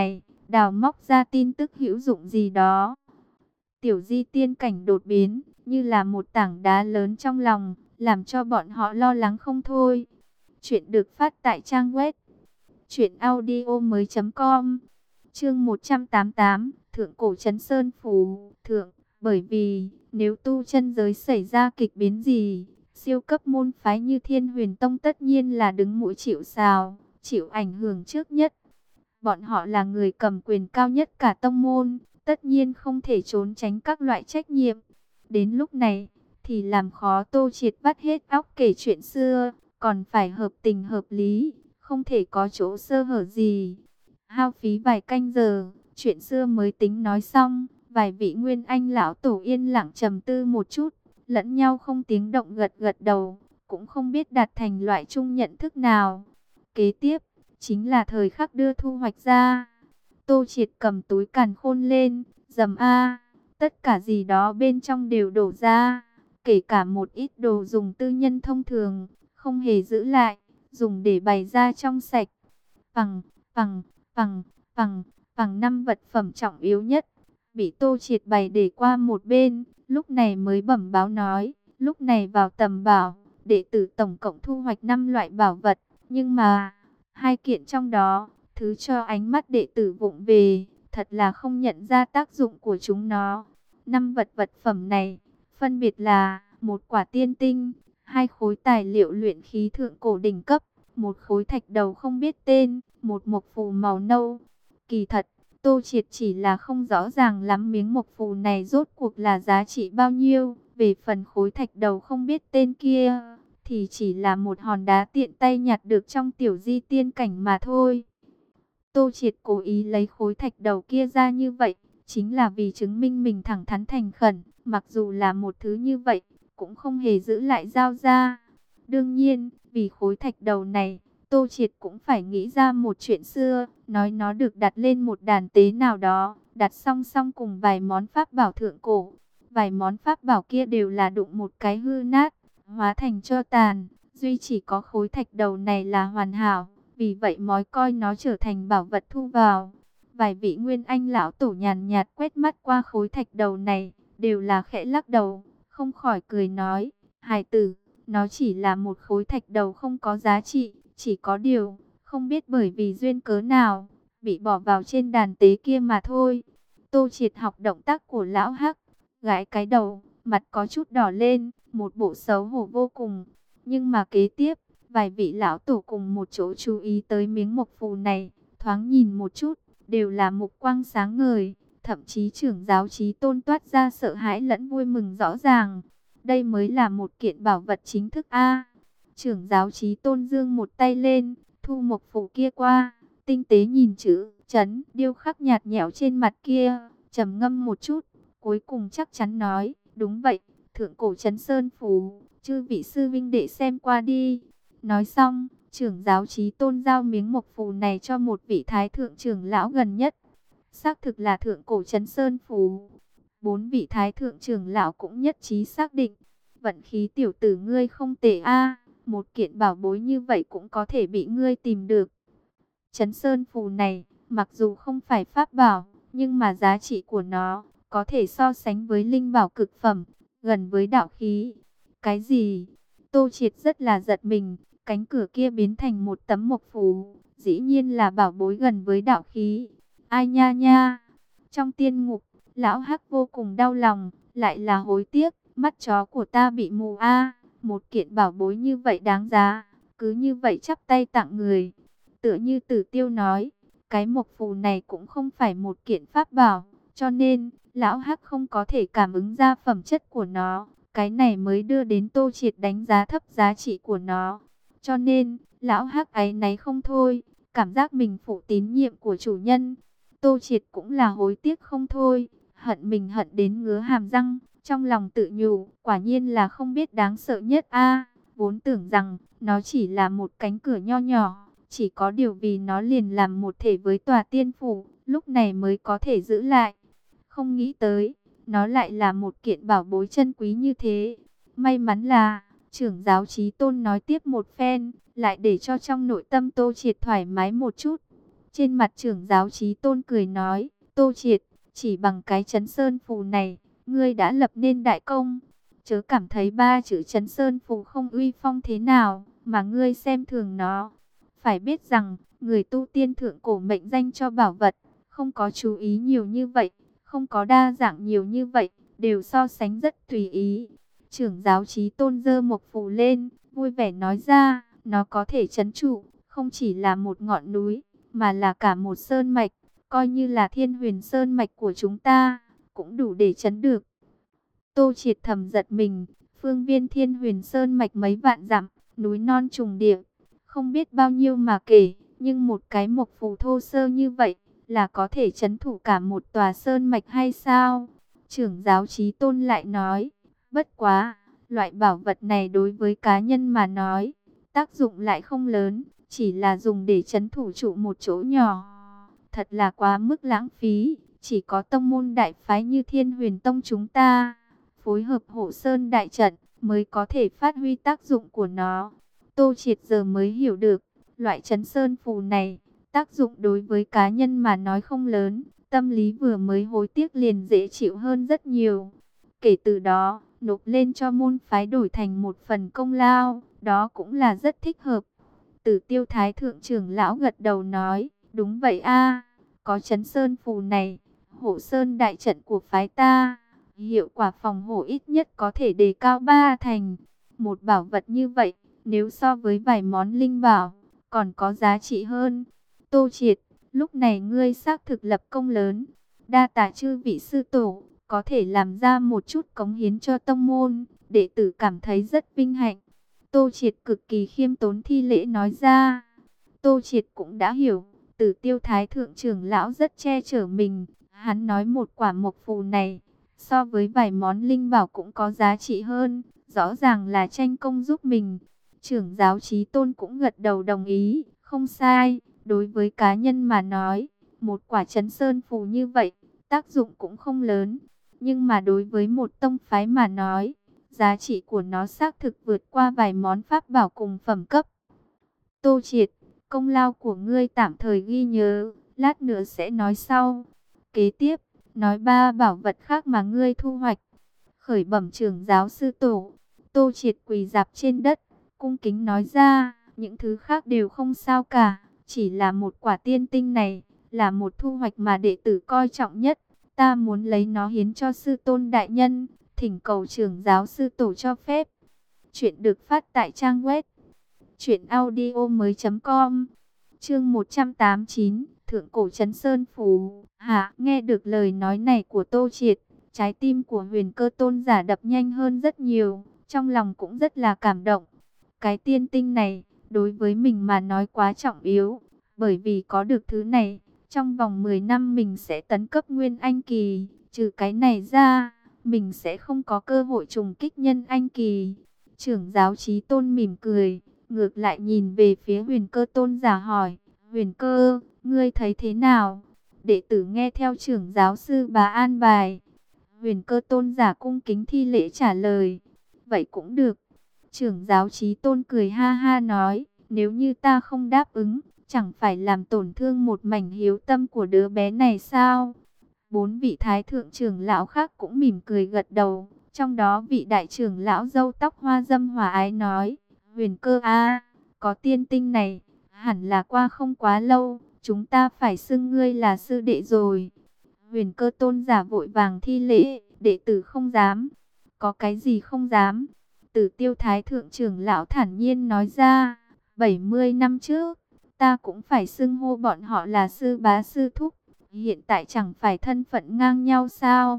đào móc ra tin tức hữu dụng gì đó. Tiểu di tiên cảnh đột biến, như là một tảng đá lớn trong lòng, làm cho bọn họ lo lắng không thôi. Chuyện được phát tại trang web truyện audio mới chấm com. Chương một trăm tám mươi tám, Thượng cổ trấn Sơn Phủ. Thượng, bởi vì nếu tu chân giới xảy ra kịch biến gì, siêu cấp môn phái như Thiên Huyền Tông tất nhiên là đứng mũi chịu sào, chịu ảnh hưởng trước nhất. Bọn họ là người cầm quyền cao nhất cả tông môn, tất nhiên không thể trốn tránh các loại trách nhiệm. Đến lúc này, thì làm khó Tô Triệt vắt hết óc kể chuyện xưa, còn phải hợp tình hợp lý, không thể có chỗ sơ hở gì. Hao phí vài canh giờ, chuyện xưa mới tính nói xong, vài vị Nguyên Anh lão tổ yên lặng trầm tư một chút, lẫn nhau không tiếng động gật gật đầu, cũng không biết đạt thành loại chung nhận thức nào. Kế tiếp, chính là thời khắc đưa thu hoạch ra. Tô Triệt cầm túi càn khôn lên, dầm a, tất cả gì đó bên trong đều đổ ra, kể cả một ít đồ dùng tư nhân thông thường, không hề giữ lại, dùng để bày ra trong sạch. Bằng, bằng, bằng, bằng, bằng năm vật phẩm trọng yếu nhất, bị Tô Triệt bày để qua một bên, lúc này mới bẩm báo nói, lúc này vào tầm bảo, đệ tử tổng cộng thu hoạch năm loại bảo vật, nhưng mà hai kiện trong đó, thứ cho ánh mắt đệ tử vụng về, thật là không nhận ra tác dụng của chúng nó. Năm vật vật phẩm này, phân biệt là một quả tiên tinh, hai khối tài liệu luyện khí thượng cổ đỉnh cấp, một khối thạch đầu không biết tên, một mộc phù màu nâu. Kỳ thật, Tô Triệt chỉ là không rõ ràng lắm miếng mộc phù này rốt cuộc là giá trị bao nhiêu. Về phần khối thạch đầu không biết tên kia, thì chỉ là một hòn đá tiện tay nhặt được trong tiểu di tiên cảnh mà thôi. Tô Triệt cố ý lấy khối thạch đầu kia ra như vậy, chính là vì chứng minh mình thẳng thắn thành khẩn, mặc dù là một thứ như vậy, cũng không hề giữ lại giao ra. Đương nhiên, vì khối thạch đầu này, Tô Triệt cũng phải nghĩ ra một chuyện xưa, nói nó được đặt lên một đàn tế nào đó, đặt song song cùng vài món pháp bảo thượng cổ. Vài món pháp bảo kia đều là đụng một cái hư nát, hóa thành tro tàn, duy chỉ có khối thạch đầu này là hoàn hảo, vì vậy mới coi nó trở thành bảo vật thu vào. Vài vị Nguyên Anh lão tổ nhàn nhạt quét mắt qua khối thạch đầu này, đều là khẽ lắc đầu, không khỏi cười nói, hài tử, nó chỉ là một khối thạch đầu không có giá trị, chỉ có điều, không biết bởi vì duyên cớ nào, bị bỏ vào trên đàn tế kia mà thôi. Tô Triệt học động tác của lão Hắc, gãi cái đầu, mặt có chút đỏ lên, một bộ xấu hổ vô cùng. Nhưng mà kế tiếp, vài vị lão tổ cùng một chỗ chú ý tới miếng mộc phù này, thoáng nhìn một chút, đều là mục quang sáng ngời, thậm chí trưởng giáo Chí Tôn toát ra sợ hãi lẫn vui mừng rõ ràng. Đây mới là một kiện bảo vật chính thức a. Trưởng giáo Chí Tôn giương một tay lên, thu mộc phù kia qua, tinh tế nhìn chữ trấn điêu khắc nhạt nhẽo trên mặt kia, trầm ngâm một chút, cuối cùng chắc chắn nói, đúng vậy, thượng cổ trấn Sơn Phủ, chư vị sư vinh đệ xem qua đi. Nói xong, trưởng giáo Chí Tôn giao miếng mộc phù này cho một vị thái thượng trưởng lão gần nhất. Xác thực là thượng cổ trấn Sơn Phủ. Bốn vị thái thượng trưởng lão cũng nhất trí xác định, vận khí tiểu tử ngươi không tệ a, một kiện bảo bối như vậy cũng có thể bị ngươi tìm được. Trấn Sơn Phù này, mặc dù không phải pháp bảo, nhưng mà giá trị của nó có thể so sánh với linh bảo cực phẩm, gần với đạo khí. Cái gì? Tô Triệt rất là giật mình, cánh cửa kia biến thành một tấm mộc phù, dĩ nhiên là bảo bối gần với đạo khí. Ai nha nha! Trong tiên ngục, lão Hắc vô cùng đau lòng, lại là hối tiếc, mắt chó của ta bị mù a, một kiện bảo bối như vậy đáng giá, cứ như vậy chắp tay tặng người. Tựa như Tử Tiêu nói, cái mộc phù này cũng không phải một kiện pháp bảo, cho nên lão Hắc không có thể cảm ứng ra phẩm chất của nó. Cái này mới đưa đến Tô Triệt đánh giá thấp giá trị của nó. Cho nên, lão Hắc áy náy không thôi, cảm giác mình phụ tín nhiệm của chủ nhân. Tô Triệt cũng là hối tiếc không thôi, hận mình hận đến ngứa hàm răng, trong lòng tự nhủ, quả nhiên là không biết đáng sợ nhất a. Vốn tưởng rằng, nó chỉ là một cánh cửa nho nhỏ, chỉ có điều vì nó liền làm một thể với tòa tiên phủ, lúc này mới có thể giữ lại. Không nghĩ tới, nó lại là một kiện bảo bối chân quý như thế. May mắn là, trưởng giáo Chí Tôn nói tiếp một phen, lại để cho trong nội tâm Tô Triệt thoải mái một chút. Trên mặt trưởng giáo Chí Tôn cười nói, Tô Triệt, chỉ bằng cái chấn sơn phù này, ngươi đã lập nên đại công. Chớ cảm thấy ba chữ chấn sơn phù không uy phong thế nào, mà ngươi xem thường nó. Phải biết rằng, người tu tiên thượng cổ mệnh danh cho bảo vật, không có chú ý nhiều như vậy, không có đa dạng nhiều như vậy, đều so sánh rất tùy ý. Trưởng giáo Chí Tôn giơ một phù lên, vui vẻ nói ra, nó có thể trấn trụ, không chỉ là một ngọn núi, mà là cả một sơn mạch, coi như là Thiên Huyền Sơn mạch của chúng ta, cũng đủ để trấn được. Tô Triệt thầm giật mình, phương viên Thiên Huyền Sơn mạch mấy vạn dặm, núi non trùng điệp, không biết bao nhiêu mà kể, nhưng một cái mộc phù thô sơ như vậy, là có thể trấn thủ cả một tòa sơn mạch hay sao? Trưởng giáo Chí Tôn lại nói, bất quá, loại bảo vật này đối với cá nhân mà nói, tác dụng lại không lớn, chỉ là dùng để trấn thủ trụ một chỗ nhỏ. Thật là quá mức lãng phí, chỉ có tông môn đại phái như Thiên Huyền Tông chúng ta, phối hợp hộ sơn đại trận, mới có thể phát huy tác dụng của nó. Tô Triệt giờ mới hiểu được, loại trấn sơn phù này, tác dụng đối với cá nhân mà nói không lớn, tâm lý vừa mới hối tiếc liền dễ chịu hơn rất nhiều. Kể từ đó, nộp lên cho môn phái đổi thành một phần công lao, đó cũng là rất thích hợp. Tử Tiêu Thái Thượng trưởng lão gật đầu nói, đúng vậy a, có trấn sơn phù này, hộ sơn đại trận của phái ta, hiệu quả phòng hộ ít nhất có thể đề cao ba thành. Một bảo vật như vậy, nếu so với vài món linh bảo, còn có giá trị hơn. Tô Triệt, lúc này ngươi xác thực lập công lớn, đa tạ chư vị sư tổ, có thể làm ra một chút cống hiến cho tông môn, đệ tử cảm thấy rất vinh hạnh. Tô Triệt cực kỳ khiêm tốn thi lễ nói ra. Tô Triệt cũng đã hiểu, Tử Tiêu Thái Thượng trưởng lão rất che chở mình. Hắn nói một quả mộc phù này, so với vài món linh bảo cũng có giá trị hơn, rõ ràng là tranh công giúp mình. Trưởng giáo Chí Tôn cũng gật đầu đồng ý, không sai, đối với cá nhân mà nói, một quả trấn sơn phù như vậy, tác dụng cũng không lớn. Nhưng mà đối với một tông phái mà nói, giá trị của nó xác thực vượt qua vài món pháp bảo cùng phẩm cấp. Tô Triệt, công lao của ngươi tạm thời ghi nhớ, lát nữa sẽ nói sau. Kế tiếp, nói ba bảo vật khác mà ngươi thu hoạch. Khởi bẩm trưởng giáo sư tổ, Tô Triệt quỳ rạp trên đất, cung kính nói ra, những thứ khác đều không sao cả, chỉ là một quả tiên tinh này, là một thu hoạch mà đệ tử coi trọng nhất. Ta muốn lấy nó hiến cho sư tôn đại nhân, thỉnh cầu trưởng giáo sư tổ cho phép. Chuyện được phát tại trang web truyện audio mới chấm com. Chương một trăm tám mươi chín, Thượng cổ trấn sơn phù. Hạ, nghe được lời nói này của Tô Triệt, trái tim của Huyền Cơ tôn giả đập nhanh hơn rất nhiều, trong lòng cũng rất là cảm động. Cái tiên tinh này, đối với mình mà nói quá trọng yếu, bởi vì có được thứ này, trong vòng mười năm mình sẽ tấn cấp Nguyên Anh Kỳ, trừ cái này ra, mình sẽ không có cơ hội trùng kích Nhân Anh Kỳ. Trưởng giáo Chí Tôn mỉm cười, ngược lại nhìn về phía Huyền Cơ tôn giả hỏi, Huyền Cơ, ngươi thấy thế nào? Đệ tử nghe theo trưởng giáo sư bà an bài. Huyền Cơ tôn giả cung kính thi lễ trả lời, vậy cũng được. Trưởng giáo Chí Tôn cười ha ha nói, nếu như ta không đáp ứng, chẳng phải làm tổn thương một mảnh hiếu tâm của đứa bé này sao? Bốn vị thái thượng trưởng lão khác cũng mỉm cười gật đầu. Trong đó vị đại trưởng lão râu tóc hoa dâm hòa ái nói, Huyền Cơ a, có tiên tinh này, hẳn là qua không quá lâu, chúng ta phải xưng ngươi là sư đệ rồi. Huyền Cơ tôn giả vội vàng thi lễ, đệ tử không dám. Có cái gì không dám? Tử Tiêu Thái Thượng trưởng lão thản nhiên nói ra, bảy mươi năm trước, ta cũng phải xưng hô bọn họ là sư bá sư thúc, hiện tại chẳng phải thân phận ngang nhau sao?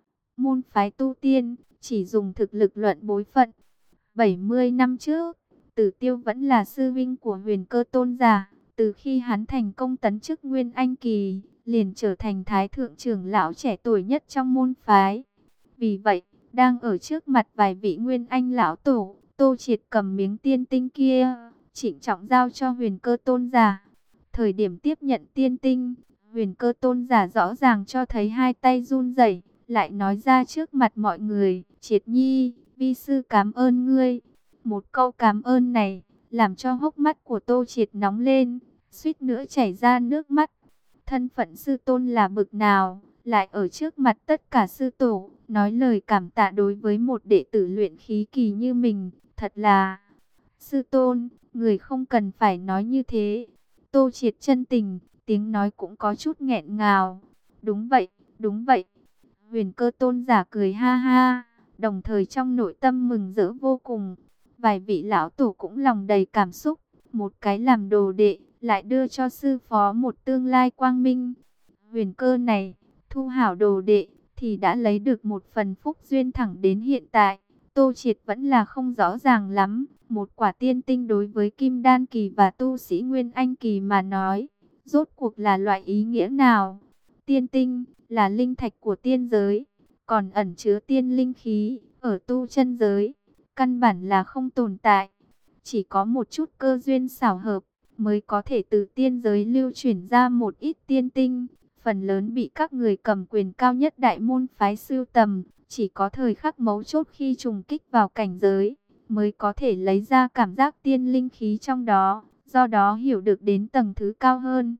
Môn phái tu tiên, chỉ dùng thực lực luận bối phận. bảy mươi năm trước, Tử Tiêu vẫn là sư vinh của Huyền Cơ tôn giả, từ khi hắn thành công tấn chức Nguyên Anh Kỳ, liền trở thành Thái Thượng trưởng lão trẻ tuổi nhất trong môn phái. Vì vậy, đang ở trước mặt vài vị Nguyên Anh lão tổ, Tô Triệt cầm miếng tiên tinh kia, trịnh trọng giao cho Huyền Cơ tôn giả. Thời điểm tiếp nhận tiên tinh, Huyền Cơ tôn giả rõ ràng cho thấy hai tay run rẩy, lại nói ra trước mặt mọi người, Triệt nhi, vi sư cảm ơn ngươi. Một câu cảm ơn này, làm cho hốc mắt của Tô Triệt nóng lên, suýt nữa chảy ra nước mắt. Thân phận sư tôn là bực nào, lại ở trước mặt tất cả sư tổ, nói lời cảm tạ đối với một đệ tử luyện khí kỳ như mình, thật là... Sư tôn, người không cần phải nói như thế. Tô Triệt chân tình, tiếng nói cũng có chút nghẹn ngào. Đúng vậy, đúng vậy. Huyền Cơ tôn giả cười ha ha, đồng thời trong nội tâm mừng rỡ vô cùng. Vài vị lão tổ cũng lòng đầy cảm xúc, một cái làm đồ đệ, lại đưa cho sư phó một tương lai quang minh. Huyền Cơ này, thu hảo đồ đệ, thì đã lấy được một phần phúc duyên thẳng đến hiện tại. Tô Triệt vẫn là không rõ ràng lắm. Một quả tiên tinh đối với kim đan kỳ và tu sĩ nguyên anh kỳ mà nói, rốt cuộc là loại ý nghĩa nào? Tiên tinh là linh thạch của tiên giới, còn ẩn chứa tiên linh khí ở tu chân giới, căn bản là không tồn tại. Chỉ có một chút cơ duyên xảo hợp mới có thể từ tiên giới lưu chuyển ra một ít tiên tinh. Phần lớn bị các người cầm quyền cao nhất đại môn phái sưu tầm, chỉ có thời khắc mấu chốt khi trùng kích vào cảnh giới mới có thể lấy ra cảm giác tiên linh khí trong đó, do đó hiểu được đến tầng thứ cao hơn.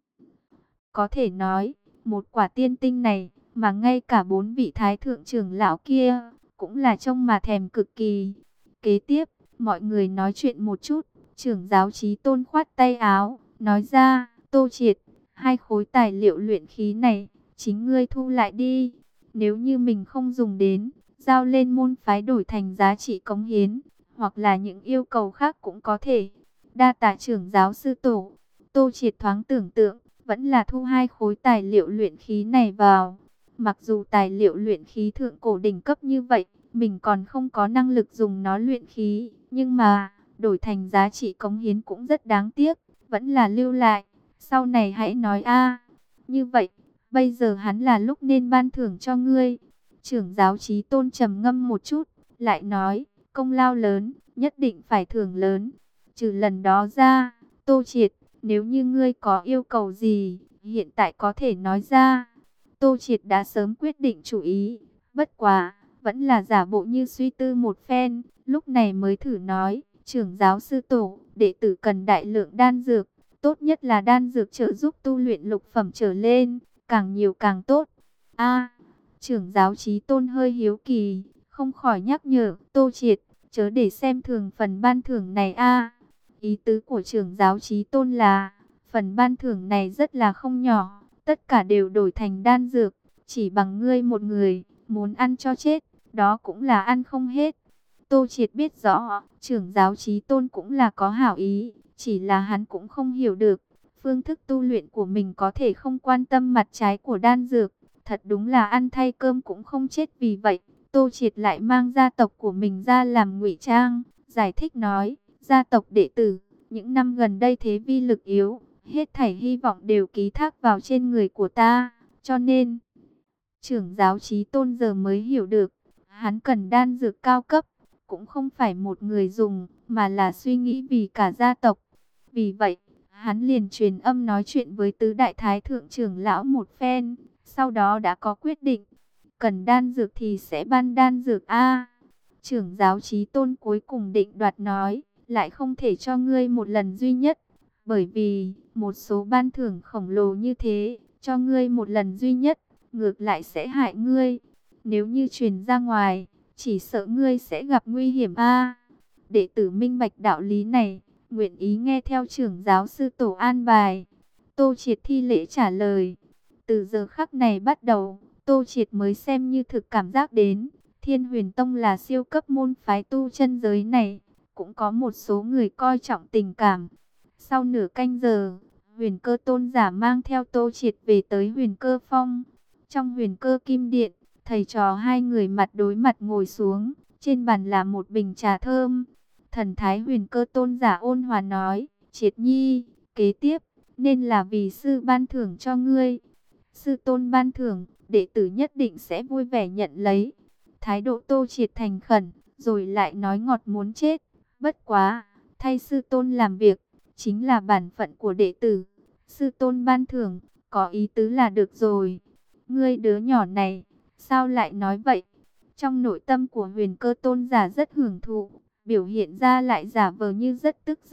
Có thể nói, một quả tiên tinh này, mà ngay cả bốn vị thái thượng trưởng lão kia, cũng là trông mà thèm cực kỳ. Kế tiếp, mọi người nói chuyện một chút, trưởng giáo Chí Tôn khoát tay áo, nói ra, Tô Triệt, hai khối tài liệu luyện khí này, chính ngươi thu lại đi. Nếu như mình không dùng đến, giao lên môn phái đổi thành giá trị cống hiến, hoặc là những yêu cầu khác cũng có thể. Đa tạ trưởng giáo sư tổ. Tô Triệt thoáng tưởng tượng, vẫn là thu hai khối tài liệu luyện khí này vào. Mặc dù tài liệu luyện khí thượng cổ đỉnh cấp như vậy, mình còn không có năng lực dùng nó luyện khí, nhưng mà đổi thành giá trị cống hiến cũng rất đáng tiếc, vẫn là lưu lại. Sau này hãy nói a. Như vậy, bây giờ hắn là lúc nên ban thưởng cho ngươi. Trưởng giáo Chí Tôn trầm ngâm một chút, lại nói, công lao lớn, nhất định phải thưởng lớn. Trừ lần đó ra, Tô Triệt, nếu như ngươi có yêu cầu gì, hiện tại có thể nói ra. Tô Triệt đã sớm quyết định chủ ý, bất quá, vẫn là giả bộ như suy tư một phen, lúc này mới thử nói, trưởng giáo sư tổ, đệ tử cần đại lượng đan dược, tốt nhất là đan dược trợ giúp tu luyện lục phẩm trở lên, càng nhiều càng tốt. A, trưởng giáo Chí Tôn hơi hiếu kỳ, không khỏi nhắc nhở, Tô Triệt, chớ để xem thường phần ban thưởng này a. Ý tứ của trưởng giáo Chí Tôn là, phần ban thưởng này rất là không nhỏ, tất cả đều đổi thành đan dược, chỉ bằng ngươi một người, muốn ăn cho chết, đó cũng là ăn không hết. Tô Triệt biết rõ, trưởng giáo Chí Tôn cũng là có hảo ý, chỉ là hắn cũng không hiểu được, phương thức tu luyện của mình có thể không quan tâm mặt trái của đan dược, thật đúng là ăn thay cơm cũng không chết. Vì vậy, Tô Triệt lại mang gia tộc của mình ra làm ngụy trang, giải thích nói, gia tộc đệ tử, những năm gần đây thế vi lực yếu, hết thảy hy vọng đều ký thác vào trên người của ta, cho nên, trưởng giáo Chí Tôn giờ mới hiểu được, hắn cần đan dược cao cấp, cũng không phải một người dùng, mà là suy nghĩ vì cả gia tộc. Vì vậy, hắn liền truyền âm nói chuyện với tứ đại thái thượng trưởng lão một phen, sau đó đã có quyết định, cần đan dược thì sẽ ban đan dược a. Trưởng giáo Chí Tôn cuối cùng định đoạt nói, lại không thể cho ngươi một lần duy nhất, bởi vì một số ban thưởng khổng lồ như thế, cho ngươi một lần duy nhất, ngược lại sẽ hại ngươi. Nếu như truyền ra ngoài, chỉ sợ ngươi sẽ gặp nguy hiểm a. Đệ tử minh bạch đạo lý này, nguyện ý nghe theo trưởng giáo sư tổ an bài. Tô Triệt thi lễ trả lời. Từ giờ khắc này bắt đầu, Tô Triệt mới xem như thực cảm giác đến, Thiên Huyền Tông là siêu cấp môn phái tu chân giới này, cũng có một số người coi trọng tình cảm. Sau nửa canh giờ, Huyền Cơ tôn giả mang theo Tô Triệt về tới Huyền Cơ Phong. Trong Huyền Cơ Kim Điện, thầy trò hai người mặt đối mặt ngồi xuống, trên bàn là một bình trà thơm. Thần thái Huyền Cơ tôn giả ôn hòa nói, Triệt nhi, kế tiếp, nên là vì sư ban thưởng cho ngươi. Sư tôn ban thưởng, đệ tử nhất định sẽ vui vẻ nhận lấy. Thái độ Tô Triệt thành khẩn, rồi lại nói ngọt muốn chết. Bất quá, thay sư tôn làm việc, chính là bản phận của đệ tử. Sư tôn ban thưởng, có ý tứ là được rồi. Ngươi đứa nhỏ này, sao lại nói vậy? Trong nội tâm của Huyền Cơ tôn giả rất hưởng thụ, biểu hiện ra lại giả vờ như rất tức giận.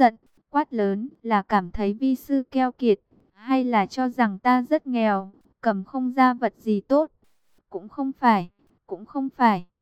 quát lớn, là cảm thấy vi sư keo kiệt, hay là cho rằng ta rất nghèo, cầm không ra vật gì tốt? Cũng không phải, cũng không phải.